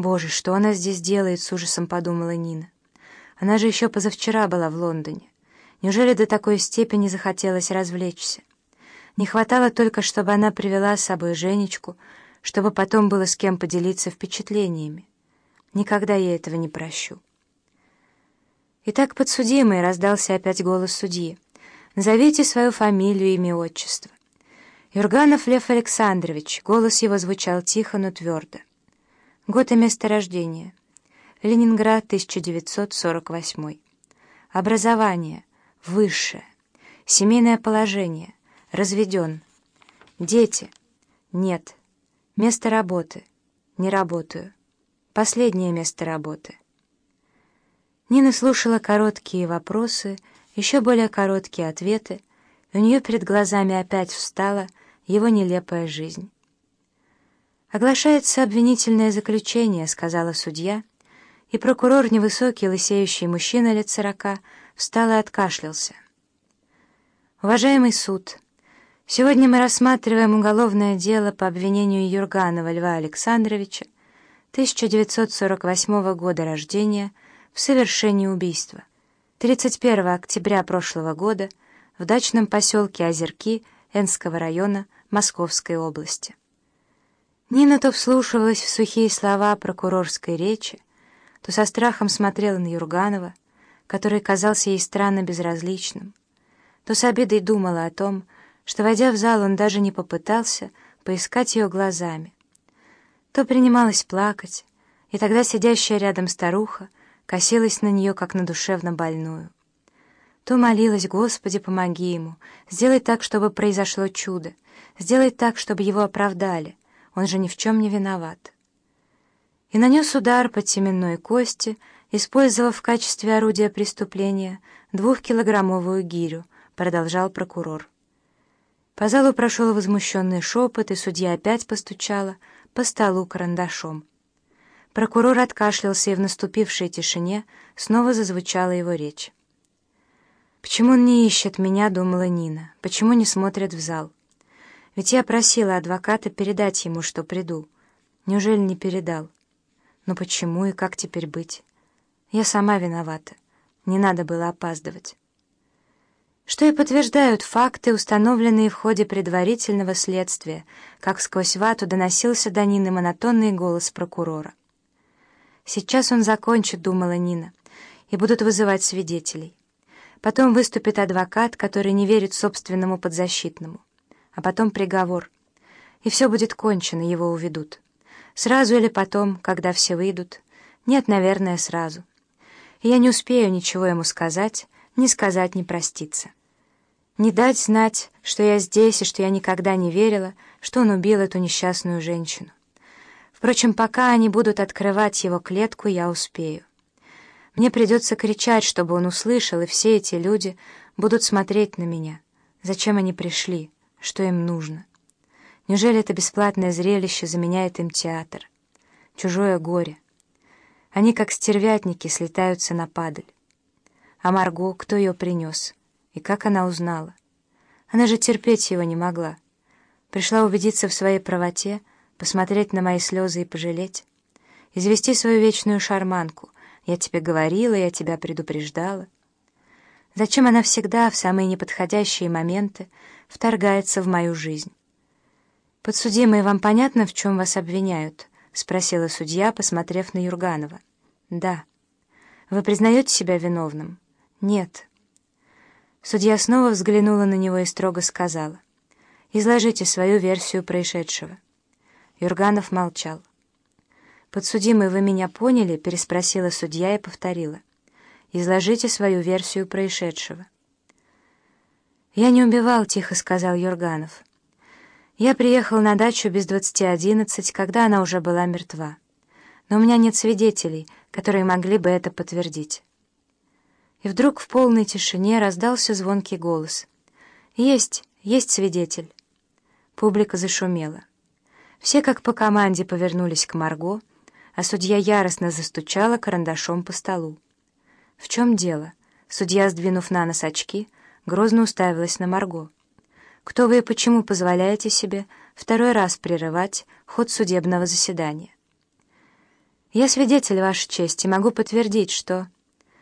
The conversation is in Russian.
«Боже, что она здесь делает?» — с ужасом подумала Нина. «Она же еще позавчера была в Лондоне. Неужели до такой степени захотелось развлечься? Не хватало только, чтобы она привела с собой Женечку, чтобы потом было с кем поделиться впечатлениями. Никогда я этого не прощу». «Итак, подсудимый», — раздался опять голос судьи, — «назовите свою фамилию, имя, отчество». «Юрганов Лев Александрович», — голос его звучал тихо, но твердо. «Год и место рождения. Ленинград, 1948. Образование. Высшее. Семейное положение. Разведен. Дети. Нет. Место работы. Не работаю. Последнее место работы». Нина слушала короткие вопросы, еще более короткие ответы, и у нее перед глазами опять встала его нелепая жизнь. «Оглашается обвинительное заключение», — сказала судья, и прокурор, невысокий, лысеющий мужчина лет 40, встал и откашлялся. «Уважаемый суд, сегодня мы рассматриваем уголовное дело по обвинению Юрганова Льва Александровича, 1948 года рождения, в совершении убийства, 31 октября прошлого года в дачном поселке Озерки Энского района Московской области». Нина то вслушивалась в сухие слова прокурорской речи, то со страхом смотрела на Юрганова, который казался ей странно безразличным, то с обидой думала о том, что, войдя в зал, он даже не попытался поискать ее глазами, то принималась плакать, и тогда сидящая рядом старуха косилась на нее, как на душевно больную, то молилась: «Господи, помоги ему, сделай так, чтобы произошло чудо, сделай так, чтобы его оправдали, он же ни в чем не виноват». И нанес удар по теменной кости, использовав в качестве орудия преступления 2-килограммовую гирю, продолжал прокурор. По залу прошел возмущенный шепот, и судья опять постучала по столу карандашом. Прокурор откашлялся, и в наступившей тишине снова зазвучала его речь. «Почему он не ищет меня?» — думала Нина. «Почему не смотрит в зал? Ведь я просила адвоката передать ему, что приду. Неужели не передал? Но почему и как теперь быть? Я сама виновата. Не надо было опаздывать». Что и подтверждают факты, установленные в ходе предварительного следствия, как сквозь вату доносился до Нины монотонный голос прокурора. «Сейчас он закончит», — думала Нина, — «и будут вызывать свидетелей. Потом выступит адвокат, который не верит собственному подзащитному. А потом приговор. И все будет кончено, его уведут. Сразу или потом, когда все выйдут? Нет, наверное, сразу. И я не успею ничего ему сказать, ни проститься. Не дать знать, что я здесь и что я никогда не верила, что он убил эту несчастную женщину. Впрочем, пока они будут открывать его клетку, я успею. Мне придется кричать, чтобы он услышал, и все эти люди будут смотреть на меня. Зачем они пришли? Что им нужно? Неужели это бесплатное зрелище заменяет им театр? Чужое горе. Они, как стервятники, слетаются на падаль. А Марго, кто ее принес? И как она узнала? Она же терпеть его не могла. Пришла убедиться в своей правоте, посмотреть на мои слезы и пожалеть. Извести свою вечную шарманку. Я тебе говорила, я тебя предупреждала. Зачем она всегда, в самые неподходящие моменты, вторгается в мою жизнь? «Подсудимые, вам понятно, в чем вас обвиняют?» — спросила судья, посмотрев на Юрганова. «Да». «Вы признаете себя виновным?» «Нет». Судья снова взглянула на него и строго сказала: «Изложите свою версию происшедшего». Юрганов молчал. «Подсудимый, вы меня поняли?» — переспросила судья и повторила: «Изложите свою версию происшедшего». «Я не убивал», — тихо сказал Юрганов. «Я приехал на дачу без 20:11, когда она уже была мертва. Но у меня нет свидетелей, которые могли бы это подтвердить». И вдруг в полной тишине раздался звонкий голос: «Есть свидетель». Публика зашумела. Все как по команде повернулись к Марго, а судья яростно застучала карандашом по столу. «В чем дело?» Судья, сдвинув на нос очки, грозно уставилась на Марго. «Кто вы и почему позволяете себе второй раз прерывать ход судебного заседания?» «Я свидетель, Ваша честь, и могу подтвердить, что...»